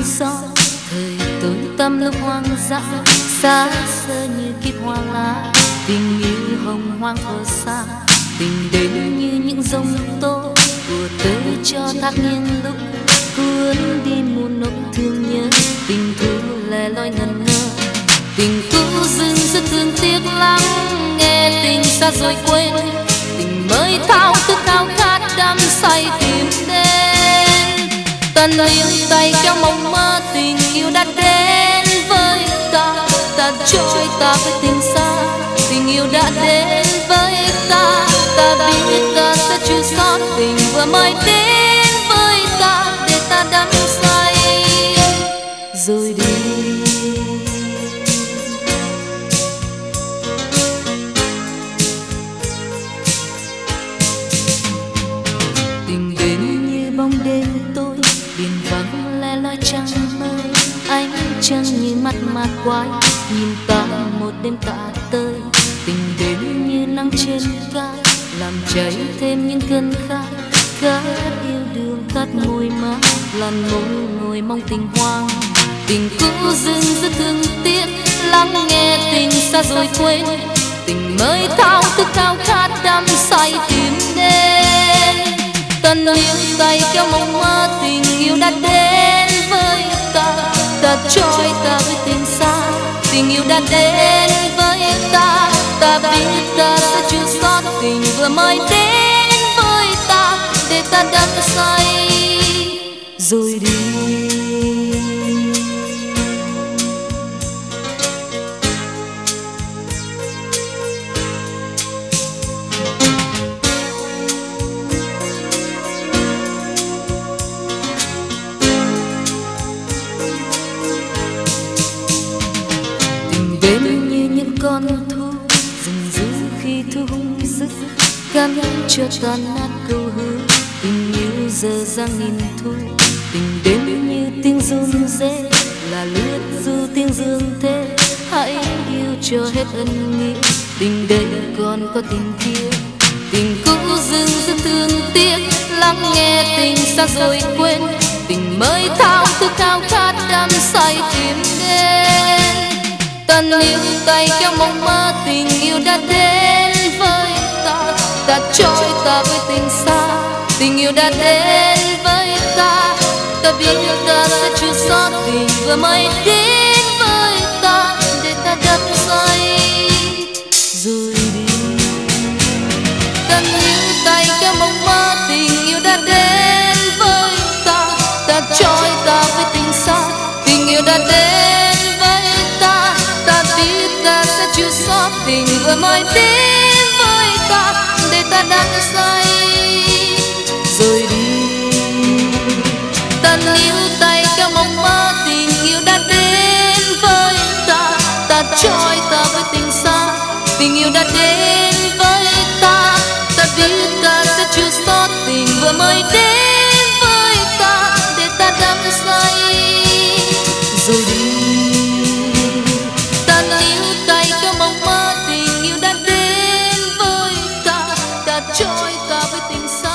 gió thời tối tăm lúc hoang dã, xa xưa như kiếp hoang lá. Tình yêu hồng hoang ở xa, tình đến như những giông tố của tới cho thác nghiêng lúc cuốn đi muôn nỗi thương nhớ. Tình thu lẻ loi ngẩn ngơ, tình cũ dưng rất thương tiếc lắm. Nghe tình xa rồi quên, tình mới thao thức khao khát đắm say tìm đến. Tần yêu tay kéo mộng mơ, tình yêu đã đến với ta. Ta trôi ta với tình xa, tình yêu đã đến với ta. Ta biết ta sẽ chưa sót, tình vừa mới đến với ta để ta đắm say rồi đi. Tình đến như bóng đêm tối, biển vắng lẻ loi trăng mơ. Ánh trăng như mắt ma quái, nhìn ta một đêm tạ tơi. Tình đến như nắng trên cát, làm cháy thêm những cơn khát. Khát yêu đương, khát môi má, làn môi ngồi mong tình hoang. Tình cũ dưng rất thương tiếc, lắng nghe tình xa rồi quên. Tình mới thao thức khao khát đắm say tìm đến. Tần yêu tay kéo mộng mơ, tình yêu đã đến với ta. Ta trôi ta với tình xa, tình yêu đã đến với ta. Ta biết ta sẽ chưa sót, tình vừa mới đến với ta để ta đắm say rồi đi. Con thu rừng rữ khi thu hung dữ, cam cho tan nát câu hứa. Tình yêu giờ giang nghìn thu, tình đến như tiếng run rế, là lướt du tiếng dương thế. Hãy yêu cho hết ân nghĩa, tình đây còn có tình kia. Tình cũ dưng rất thương tiếc, lắng nghe tình xa rồi quên. Tình mới thao thức khao khát đắm say tìm đến. Tần yêu tay kéo mộng mơ, tình yêu đã đến với ta. Ta trôi ta với tình xa, tình yêu đã đến với ta. Ta biết ta sẽ chưa sót, tình vừa mới đến với ta để ta đắm say rồi đi. Tần yêu tay kéo mộng mơ, tình yêu đã đến với ta. Ta trôi ta với tình xa, tình yêu đã đến với ta. Ta biết ta sẽ chưa sót, tình vừa mới đến với ta để ta đắm say rồi đi. Tần yêu tay kéo mộng mơ, tình yêu đã đến với ta. Ta trôi ta với tình xa, tình yêu đã đến với ta. Ta biết ta sẽ chưa sót, tình vừa mới đến với ta để ta đắm say rồi đi. Trôi ta với tình xa,